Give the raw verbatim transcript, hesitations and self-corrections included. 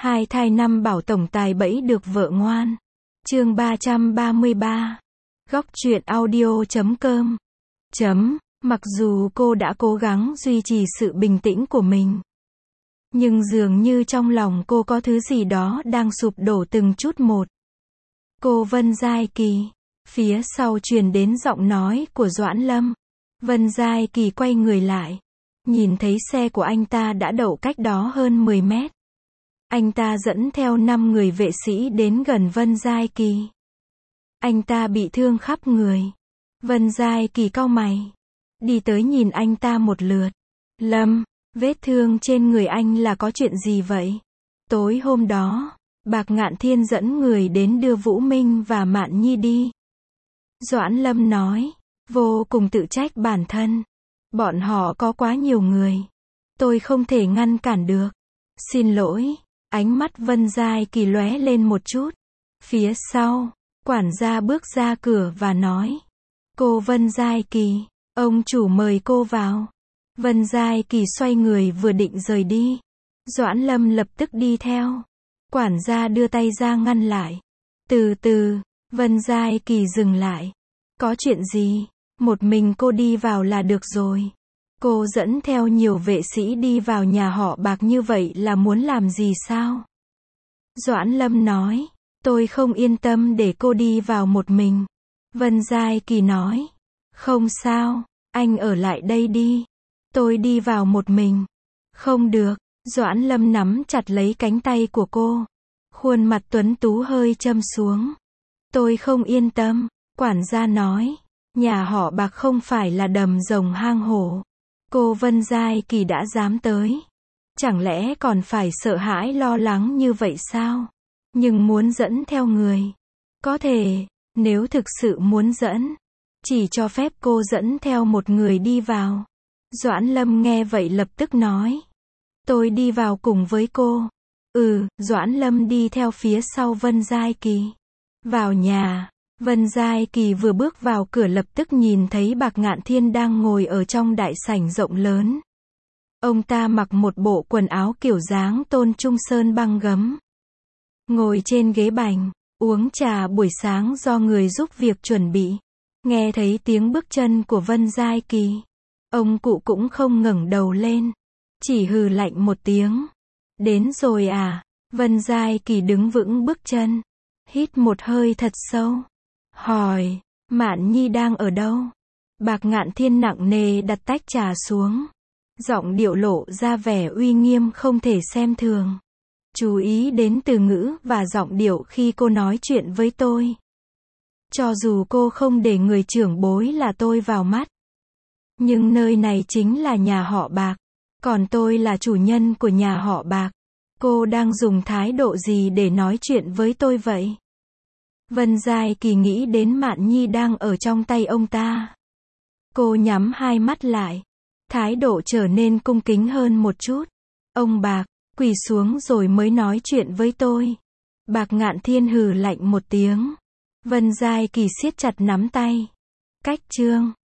Hai thai năm bảo tổng tài bẫy được vợ ngoan. Chương ba trăm ba mươi ba. Góc truyện audio chấm com. Chấm. Mặc dù cô đã cố gắng duy trì sự bình tĩnh của mình, nhưng dường như trong lòng cô có thứ gì đó đang sụp đổ từng chút một. Cô Vân Giai Kỳ. Phía sau truyền đến giọng nói của Doãn Lâm. Vân Giai Kỳ quay người lại, nhìn thấy xe của anh ta đã đậu cách đó hơn mười mét. Anh ta dẫn theo năm người vệ sĩ đến gần Vân Giai Kỳ. Anh ta bị thương khắp người. Vân Giai Kỳ cau mày, đi tới nhìn anh ta một lượt. Lâm, vết thương trên người anh là có chuyện gì vậy? Tối hôm đó, Bạc Ngạn Thiên dẫn người đến đưa Vũ Minh và Mạn Nhi đi. Doãn Lâm nói, vô cùng tự trách bản thân. Bọn họ có quá nhiều người, tôi không thể ngăn cản được. Xin lỗi. Ánh mắt Vân Giai Kỳ lóe lên một chút. Phía sau, quản gia bước ra cửa và nói, cô Vân Giai Kỳ, ông chủ mời cô vào. Vân Giai Kỳ xoay người vừa định rời đi, Doãn Lâm lập tức đi theo. Quản gia đưa tay ra ngăn lại. Từ từ. Vân Giai Kỳ dừng lại. Có chuyện gì? Một mình cô đi vào là được rồi. Cô dẫn theo nhiều vệ sĩ đi vào nhà họ Bạc như vậy là muốn làm gì sao? Doãn Lâm nói, tôi không yên tâm để cô đi vào một mình. Vân Giai Kỳ nói, không sao, anh ở lại đây đi. Tôi đi vào một mình. Không được. Doãn Lâm nắm chặt lấy cánh tay của cô. Khuôn mặt tuấn tú hơi châm xuống. Tôi không yên tâm. Quản gia nói, nhà họ Bạc không phải là đầm rồng hang hổ. Cô Vân Giai Kỳ đã dám tới, chẳng lẽ còn phải sợ hãi lo lắng như vậy sao? Nhưng muốn dẫn theo người, có thể, nếu thực sự muốn dẫn, chỉ cho phép cô dẫn theo một người đi vào. Doãn Lâm nghe vậy lập tức nói, tôi đi vào cùng với cô. Ừ. Doãn Lâm đi theo phía sau Vân Giai Kỳ. Vào nhà, Vân Giai Kỳ vừa bước vào cửa lập tức nhìn thấy Bạc Ngạn Thiên đang ngồi ở trong đại sảnh rộng lớn. Ông ta mặc một bộ quần áo kiểu dáng Tôn Trung Sơn băng gấm, ngồi trên ghế bành, uống trà buổi sáng do người giúp việc chuẩn bị. Nghe thấy tiếng bước chân của Vân Giai Kỳ, ông cụ cũng không ngẩng đầu lên, chỉ hừ lạnh một tiếng. Đến rồi à? Vân Giai Kỳ đứng vững bước chân, hít một hơi thật sâu, hỏi, Mạn Nhi đang ở đâu? Bạc Ngạn Thiên nặng nề đặt tách trà xuống, giọng điệu lộ ra vẻ uy nghiêm không thể xem thường. Chú ý đến từ ngữ và giọng điệu khi cô nói chuyện với tôi. Cho dù cô không để người trưởng bối là tôi vào mắt, nhưng nơi này chính là nhà họ Bạc, còn tôi là chủ nhân của nhà họ Bạc. Cô đang dùng thái độ gì để nói chuyện với tôi vậy? Vân Giai Kỳ nghĩ đến Mạn Nhi đang ở trong tay ông ta. Cô nhắm hai mắt lại, thái độ trở nên cung kính hơn một chút. Ông Bạc, quỳ xuống rồi mới nói chuyện với tôi. Bạc Ngạn Thiên hừ lạnh một tiếng. Vân Giai Kỳ siết chặt nắm tay. Cách chương